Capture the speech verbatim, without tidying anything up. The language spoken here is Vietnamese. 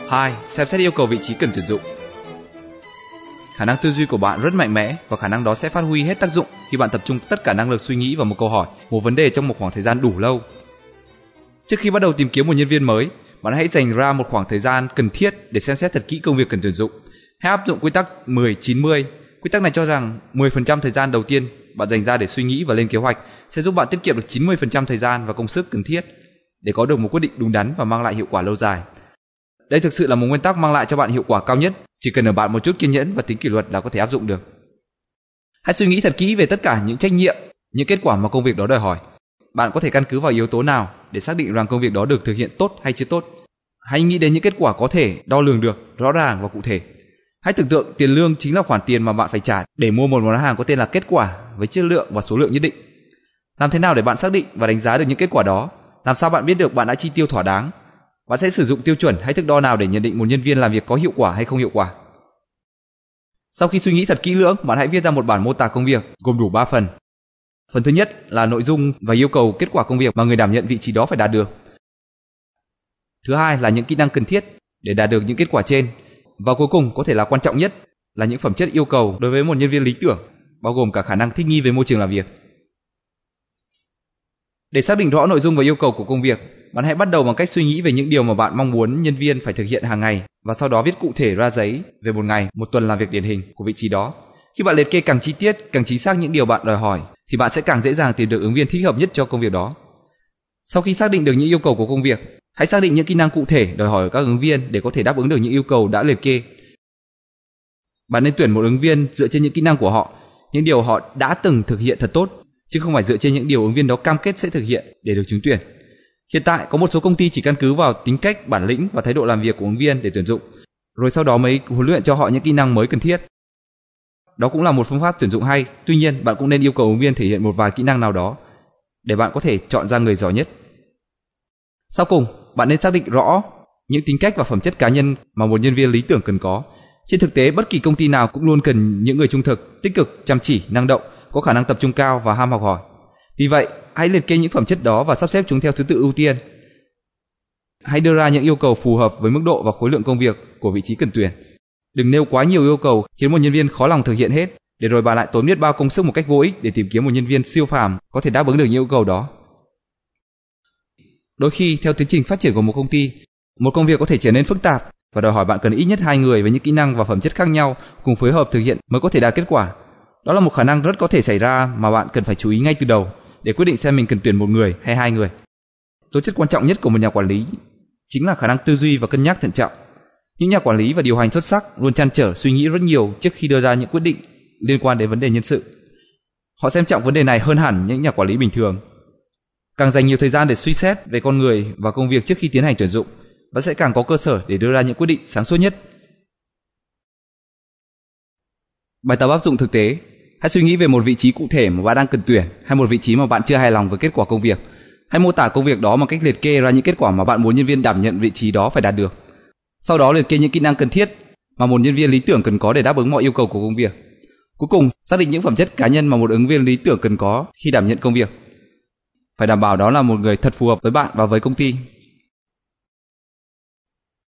hai. Xem xét yêu cầu vị trí cần tuyển dụng. Khả năng tư duy của bạn rất mạnh mẽ và khả năng đó sẽ phát huy hết tác dụng khi bạn tập trung tất cả năng lực suy nghĩ vào một câu hỏi, một vấn đề trong một khoảng thời gian đủ lâu. Trước khi bắt đầu tìm kiếm một nhân viên mới, bạn hãy dành ra một khoảng thời gian cần thiết để xem xét thật kỹ công việc cần tuyển dụng. Hãy áp dụng quy tắc mười chín mươi. Quy tắc này cho rằng mười phần trăm thời gian đầu tiên bạn dành ra để suy nghĩ và lên kế hoạch sẽ giúp bạn tiết kiệm được chín mươi phần trăm thời gian và công sức cần thiết để có được một quyết định đúng đắn và mang lại hiệu quả lâu dài. Đây thực sự là một nguyên tắc mang lại cho bạn hiệu quả cao nhất, chỉ cần ở bạn một chút kiên nhẫn và tính kỷ luật là có thể áp dụng được. Hãy suy nghĩ thật kỹ về tất cả những trách nhiệm, những kết quả mà công việc đó đòi hỏi. Bạn có thể căn cứ vào yếu tố nào để xác định rằng công việc đó được thực hiện tốt hay chưa tốt. Hãy nghĩ đến những kết quả có thể đo lường được, rõ ràng và cụ thể. Hãy tưởng tượng tiền lương chính là khoản tiền mà bạn phải trả để mua một món hàng có tên là kết quả với chất lượng và số lượng nhất định. Làm thế nào để bạn xác định và đánh giá được những kết quả đó? Làm sao bạn biết được bạn đã chi tiêu thỏa đáng? Bạn sẽ sử dụng tiêu chuẩn hay thước đo nào để nhận định một nhân viên làm việc có hiệu quả hay không hiệu quả? Sau khi suy nghĩ thật kỹ lưỡng, bạn hãy viết ra một bản mô tả công việc gồm đủ ba phần. Phần thứ nhất là nội dung và yêu cầu kết quả công việc mà người đảm nhận vị trí đó phải đạt được. Thứ hai là những kỹ năng cần thiết để đạt được những kết quả trên. Và cuối cùng có thể là quan trọng nhất là những phẩm chất yêu cầu đối với một nhân viên lý tưởng, bao gồm cả khả năng thích nghi với môi trường làm việc. Để xác định rõ nội dung và yêu cầu của công việc, bạn hãy bắt đầu bằng cách suy nghĩ về những điều mà bạn mong muốn nhân viên phải thực hiện hàng ngày và sau đó viết cụ thể ra giấy về một ngày, một tuần làm việc điển hình của vị trí đó. Khi bạn liệt kê càng chi tiết, càng chính xác những điều bạn đòi hỏi thì bạn sẽ càng dễ dàng tìm được ứng viên thích hợp nhất cho công việc đó. Sau khi xác định được những yêu cầu của công việc, hãy xác định những kỹ năng cụ thể đòi hỏi ở các ứng viên để có thể đáp ứng được những yêu cầu đã liệt kê. Bạn nên tuyển một ứng viên dựa trên những kỹ năng của họ, những điều họ đã từng thực hiện thật tốt, chứ không phải dựa trên những điều ứng viên đó cam kết sẽ thực hiện để được trúng tuyển. Hiện tại có một số công ty chỉ căn cứ vào tính cách, bản lĩnh và thái độ làm việc của ứng viên để tuyển dụng, rồi sau đó mới huấn luyện cho họ những kỹ năng mới cần thiết. Đó cũng là một phương pháp tuyển dụng hay, tuy nhiên bạn cũng nên yêu cầu ứng viên thể hiện một vài kỹ năng nào đó để bạn có thể chọn ra người giỏi nhất. Sau cùng, bạn nên xác định rõ những tính cách và phẩm chất cá nhân mà một nhân viên lý tưởng cần có. Trên thực tế, bất kỳ công ty nào cũng luôn cần những người trung thực, tích cực, chăm chỉ, năng động, có khả năng tập trung cao và ham học hỏi. Vì vậy, hãy liệt kê những phẩm chất đó và sắp xếp chúng theo thứ tự ưu tiên. Hãy đưa ra những yêu cầu phù hợp với mức độ và khối lượng công việc của vị trí cần tuyển. Đừng nêu quá nhiều yêu cầu khiến một nhân viên khó lòng thực hiện hết, để rồi bạn lại tốn biết bao công sức một cách vô ích để tìm kiếm một nhân viên siêu phàm có thể đáp ứng được những yêu cầu đó. Đôi khi, theo tiến trình phát triển của một công ty, một công việc có thể trở nên phức tạp và đòi hỏi bạn cần ít nhất hai người với những kỹ năng và phẩm chất khác nhau cùng phối hợp thực hiện mới có thể đạt kết quả. Đó là một khả năng rất có thể xảy ra mà bạn cần phải chú ý ngay từ đầu để quyết định xem mình cần tuyển một người hay hai người. Tố chất quan trọng nhất của một nhà quản lý chính là khả năng tư duy và cân nhắc thận trọng. Những nhà quản lý và điều hành xuất sắc luôn trăn trở suy nghĩ rất nhiều trước khi đưa ra những quyết định liên quan đến vấn đề nhân sự. Họ xem trọng vấn đề này hơn hẳn những nhà quản lý bình thường. Càng dành nhiều thời gian để suy xét về con người và công việc trước khi tiến hành tuyển dụng, bạn sẽ càng có cơ sở để đưa ra những quyết định sáng suốt nhất. Bài tập áp dụng thực tế. Hãy suy nghĩ về một vị trí cụ thể mà bạn đang cần tuyển hay một vị trí mà bạn chưa hài lòng với kết quả công việc. Hãy mô tả công việc đó bằng cách liệt kê ra những kết quả mà bạn muốn nhân viên đảm nhận vị trí đó phải đạt được. Sau đó liệt kê những kỹ năng cần thiết mà một nhân viên lý tưởng cần có để đáp ứng mọi yêu cầu của công việc. Cuối cùng, xác định những phẩm chất cá nhân mà một ứng viên lý tưởng cần có khi đảm nhận công việc. Phải đảm bảo đó là một người thật phù hợp với bạn và với công ty.